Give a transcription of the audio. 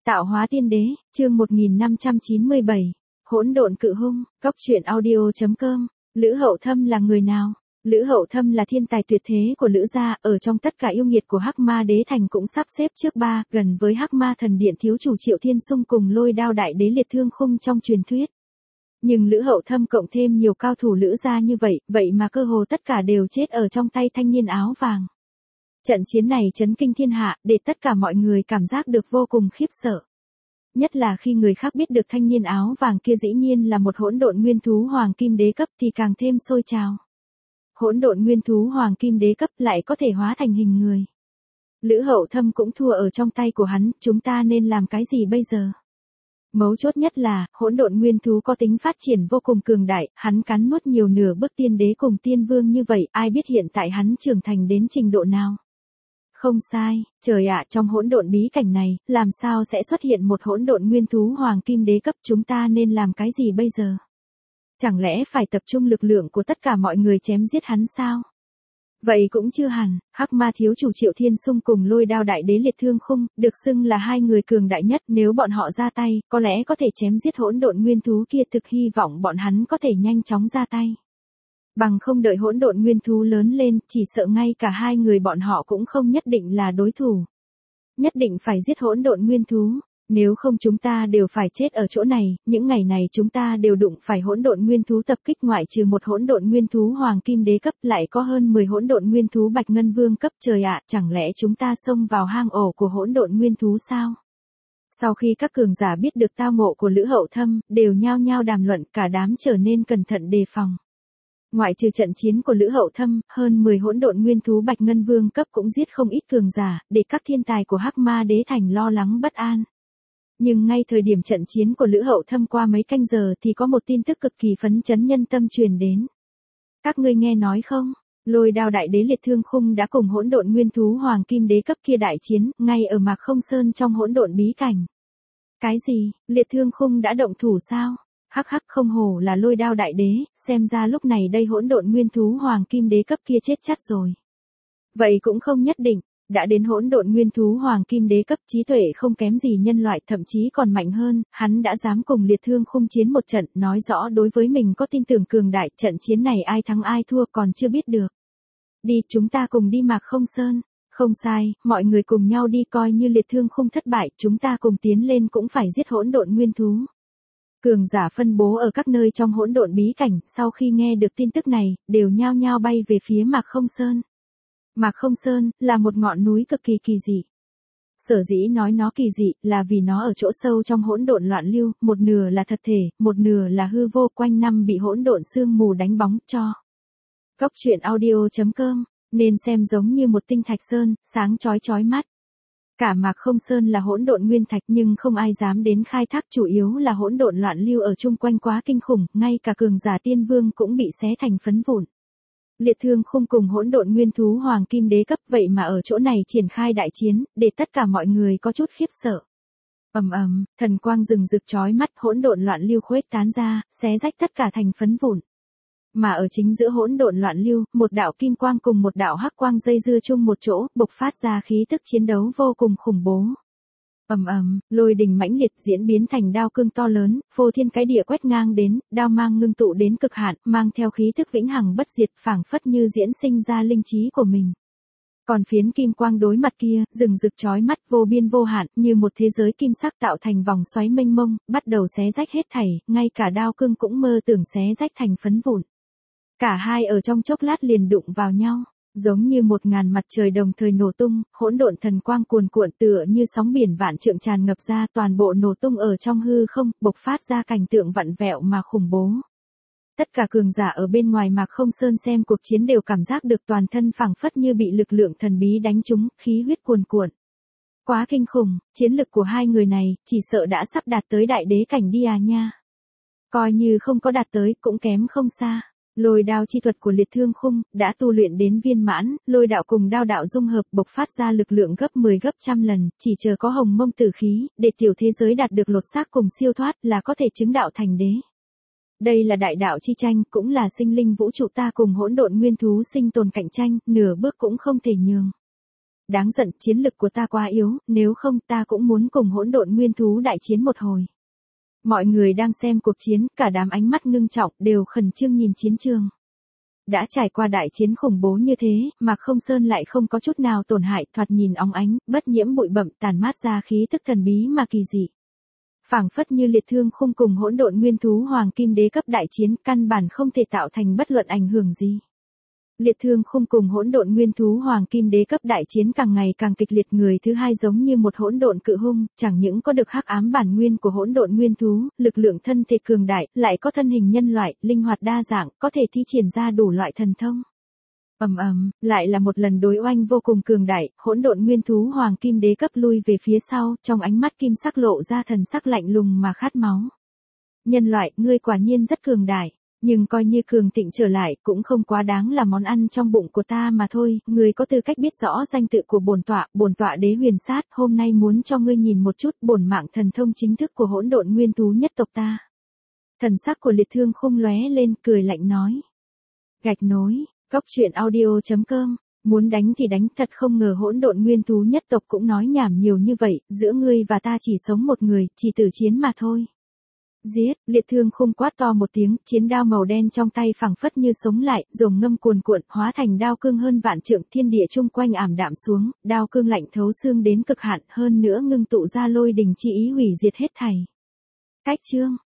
Tạo hóa tiên đế, chương 1597. Hỗn độn cự hung, Cóc truyện audio.com. Lữ Hậu Thâm là người nào? Lữ Hậu Thâm là thiên tài tuyệt thế của Lữ gia, ở trong tất cả yêu nghiệt của Hắc Ma Đế Thành cũng sắp xếp trước ba, gần với Hắc Ma Thần Điện thiếu chủ Triệu Thiên Sung cùng Lôi Đao Đại Đế Liệt Thương Khung trong truyền thuyết. Nhưng Lữ Hậu Thâm cộng thêm nhiều cao thủ Lữ gia như vậy, vậy mà cơ hồ tất cả đều chết ở trong tay thanh niên áo vàng. Trận chiến này chấn kinh thiên hạ, để tất cả mọi người cảm giác được vô cùng khiếp sợ. Nhất là khi người khác biết được thanh niên áo vàng kia dĩ nhiên là một hỗn độn nguyên thú hoàng kim đế cấp thì càng thêm sôi trào. Hỗn độn nguyên thú hoàng kim đế cấp lại có thể hóa thành hình người. Lữ Hậu Thâm cũng thua ở trong tay của hắn, chúng ta nên làm cái gì bây giờ? Mấu chốt nhất là, hỗn độn nguyên thú có tính phát triển vô cùng cường đại, hắn cắn nuốt nhiều nửa bước tiên đế cùng tiên vương như vậy, ai biết hiện tại hắn trưởng thành đến trình độ nào? Không sai, trời ạ, trong hỗn độn bí cảnh này, làm sao sẽ xuất hiện một hỗn độn nguyên thú hoàng kim đế cấp, chúng ta nên làm cái gì bây giờ? Chẳng lẽ phải tập trung lực lượng của tất cả mọi người chém giết hắn sao? Vậy cũng chưa hẳn, Hắc Ma thiếu chủ Triệu Thiên Sung cùng Lôi Đao Đại Đế Liệt Thương Khung, được xưng là hai người cường đại nhất, nếu bọn họ ra tay, có lẽ có thể chém giết hỗn độn nguyên thú kia, thực hy vọng bọn hắn có thể nhanh chóng ra tay. Bằng không đợi hỗn độn nguyên thú lớn lên, chỉ sợ ngay cả hai người bọn họ cũng không nhất định là đối thủ. Nhất định phải giết hỗn độn nguyên thú, nếu không chúng ta đều phải chết ở chỗ này, những ngày này chúng ta đều đụng phải hỗn độn nguyên thú tập kích, ngoại trừ một hỗn độn nguyên thú hoàng kim đế cấp lại có hơn 10 hỗn độn nguyên thú bạch ngân vương cấp, trời ạ, chẳng lẽ chúng ta xông vào hang ổ của hỗn độn nguyên thú sao? Sau khi các cường giả biết được tao ngộ của Lữ Hậu Thâm, đều nhao nhao đàm luận, cả đám trở nên cẩn thận đề phòng. Ngoại trừ trận chiến của Lữ Hậu Thâm, hơn 10 hỗn độn nguyên thú bạch ngân vương cấp cũng giết không ít cường giả, để các thiên tài của Hắc Ma Đế Thành lo lắng bất an. Nhưng ngay thời điểm trận chiến của Lữ Hậu Thâm qua mấy canh giờ thì có một tin tức cực kỳ phấn chấn nhân tâm truyền đến. Các ngươi nghe nói không? Lôi Đao Đại Đế Liệt Thương Khung đã cùng hỗn độn nguyên thú hoàng kim đế cấp kia đại chiến, ngay ở Mạc Không Sơn trong hỗn độn bí cảnh. Cái gì? Liệt Thương Khung đã động thủ sao? Hắc hắc, không hổ là Lôi Đao Đại Đế, xem ra lúc này đây hỗn độn nguyên thú hoàng kim đế cấp kia chết chắc rồi. Vậy cũng không nhất định, đã đến hỗn độn nguyên thú hoàng kim đế cấp, trí tuệ không kém gì nhân loại, thậm chí còn mạnh hơn, hắn đã dám cùng Liệt Thương Khung chiến một trận, nói rõ đối với mình có tin tưởng cường đại, trận chiến này ai thắng ai thua còn chưa biết được. Đi, chúng ta cùng đi Mạc Không Sơn. Không sai, mọi người cùng nhau đi, coi như Liệt Thương Khung thất bại, chúng ta cùng tiến lên cũng phải giết hỗn độn nguyên thú. Cường giả phân bố ở các nơi trong hỗn độn bí cảnh, sau khi nghe được tin tức này, đều nhao nhao bay về phía Mạc Không Sơn. Mạc Không Sơn là một ngọn núi cực kỳ kỳ dị. Sở dĩ nói nó kỳ dị là vì nó ở chỗ sâu trong hỗn độn loạn lưu, một nửa là thật thể, một nửa là hư vô, quanh năm bị hỗn độn sương mù đánh bóng cho. Cóc truyện audio.com, nên xem giống như một tinh thạch sơn, sáng chói chói mắt. Cả Mạc Không Sơn là hỗn độn nguyên thạch nhưng không ai dám đến khai thác, chủ yếu là hỗn độn loạn lưu ở chung quanh quá kinh khủng, ngay cả cường giả tiên vương cũng bị xé thành phấn vụn. Liệt Thương Khung cùng hỗn độn nguyên thú hoàng kim đế cấp, vậy mà ở chỗ này triển khai đại chiến, để tất cả mọi người có chút khiếp sợ. Ầm ầm, thần quang rừng rực chói mắt, hỗn độn loạn lưu khuếch tán ra, xé rách tất cả thành phấn vụn. Mà ở chính giữa hỗn độn loạn lưu, một đạo kim quang cùng một đạo hắc quang dây dưa chung một chỗ, bộc phát ra khí tức chiến đấu vô cùng khủng bố. Ầm ầm, lôi đình mãnh liệt diễn biến thành đao cương to lớn, phô thiên cái địa quét ngang đến, đao mang ngưng tụ đến cực hạn, mang theo khí tức vĩnh hằng bất diệt, phảng phất như diễn sinh ra linh trí của mình. Còn phiến kim quang đối mặt kia, rừng rực chói mắt, vô biên vô hạn, như một thế giới kim sắc tạo thành vòng xoáy mênh mông, bắt đầu xé rách hết thảy, ngay cả đao cương cũng mơ tưởng xé rách thành phấn vụn. Cả hai ở trong chốc lát liền đụng vào nhau, giống như 1000 mặt trời đồng thời nổ tung, hỗn độn thần quang cuồn cuộn tựa như sóng biển vạn trượng tràn ngập ra, toàn bộ nổ tung ở trong hư không, bộc phát ra cảnh tượng vặn vẹo mà khủng bố. Tất cả cường giả ở bên ngoài Mạc Không Sơn xem cuộc chiến đều cảm giác được toàn thân phảng phất như bị lực lượng thần bí đánh trúng, khí huyết cuồn cuộn. Quá kinh khủng, chiến lực của hai người này, chỉ sợ đã sắp đạt tới đại đế cảnh đi à nha. Coi như không có đạt tới, cũng kém không xa. Lôi đao chi thuật của Liệt Thương Khung đã tu luyện đến viên mãn, lôi đạo cùng đao đạo dung hợp, bộc phát ra lực lượng gấp 10 gấp trăm lần, chỉ chờ có hồng mông tử khí, để tiểu thế giới đạt được lột xác cùng siêu thoát là có thể chứng đạo thành đế. Đây là đại đạo chi tranh, cũng là sinh linh vũ trụ ta cùng hỗn độn nguyên thú sinh tồn cạnh tranh, nửa bước cũng không thể nhường. đáng giận, chiến lực của ta quá yếu, nếu không ta cũng muốn cùng hỗn độn nguyên thú đại chiến một hồi. Mọi người đang xem cuộc chiến, cả đám ánh mắt ngưng trọng, đều khẩn trương nhìn chiến trường. Đã trải qua đại chiến khủng bố như thế, mà không sơn lại không có chút nào tổn hại, thoạt nhìn óng ánh, bất nhiễm bụi bặm, tàn mát ra khí tức thần bí mà kỳ dị. Phảng phất như liệt thương khung cùng hỗn độn nguyên thú hoàng kim đế cấp đại chiến, căn bản không thể tạo thành bất luận ảnh hưởng gì. Liệt thương khung cùng hỗn độn nguyên thú hoàng kim đế cấp đại chiến càng ngày càng kịch liệt, người thứ hai giống như một hỗn độn cự hung, chẳng những có được hắc ám bản nguyên của hỗn độn nguyên thú, lực lượng thân thể cường đại, lại có thân hình nhân loại, linh hoạt đa dạng, có thể thi triển ra đủ loại thần thông. Lại là một lần đối oanh vô cùng cường đại, hỗn độn nguyên thú hoàng kim đế cấp lui về phía sau, trong ánh mắt kim sắc lộ ra thần sắc lạnh lùng mà khát máu. Nhân loại, ngươi quả nhiên rất cường đại. Nhưng coi như cường thịnh trở lại, cũng không quá đáng là món ăn trong bụng của ta mà thôi, ngươi có tư cách biết rõ danh tự của bổn tọa đế huyền sát, hôm nay muốn cho ngươi nhìn một chút bổn mạng thần thông chính thức của hỗn độn nguyên thú nhất tộc ta. Thần sắc của liệt thương khung lóe lên, cười lạnh nói. Gạch nối, góc truyện audio.com, muốn đánh thì đánh, thật không ngờ hỗn độn nguyên thú nhất tộc cũng nói nhảm nhiều như vậy, giữa ngươi và ta chỉ sống một người, chỉ tử chiến mà thôi. Giết, liệt thương khung quát to một tiếng, chiến đao màu đen trong tay phẳng phất như sống lại, rồng ngâm cuồn cuộn, hóa thành đao cương hơn vạn trượng, thiên địa chung quanh ảm đạm xuống, đao cương lạnh thấu xương đến cực hạn, hơn nữa ngưng tụ ra lôi đình chi ý hủy diệt hết thảy. Cách chương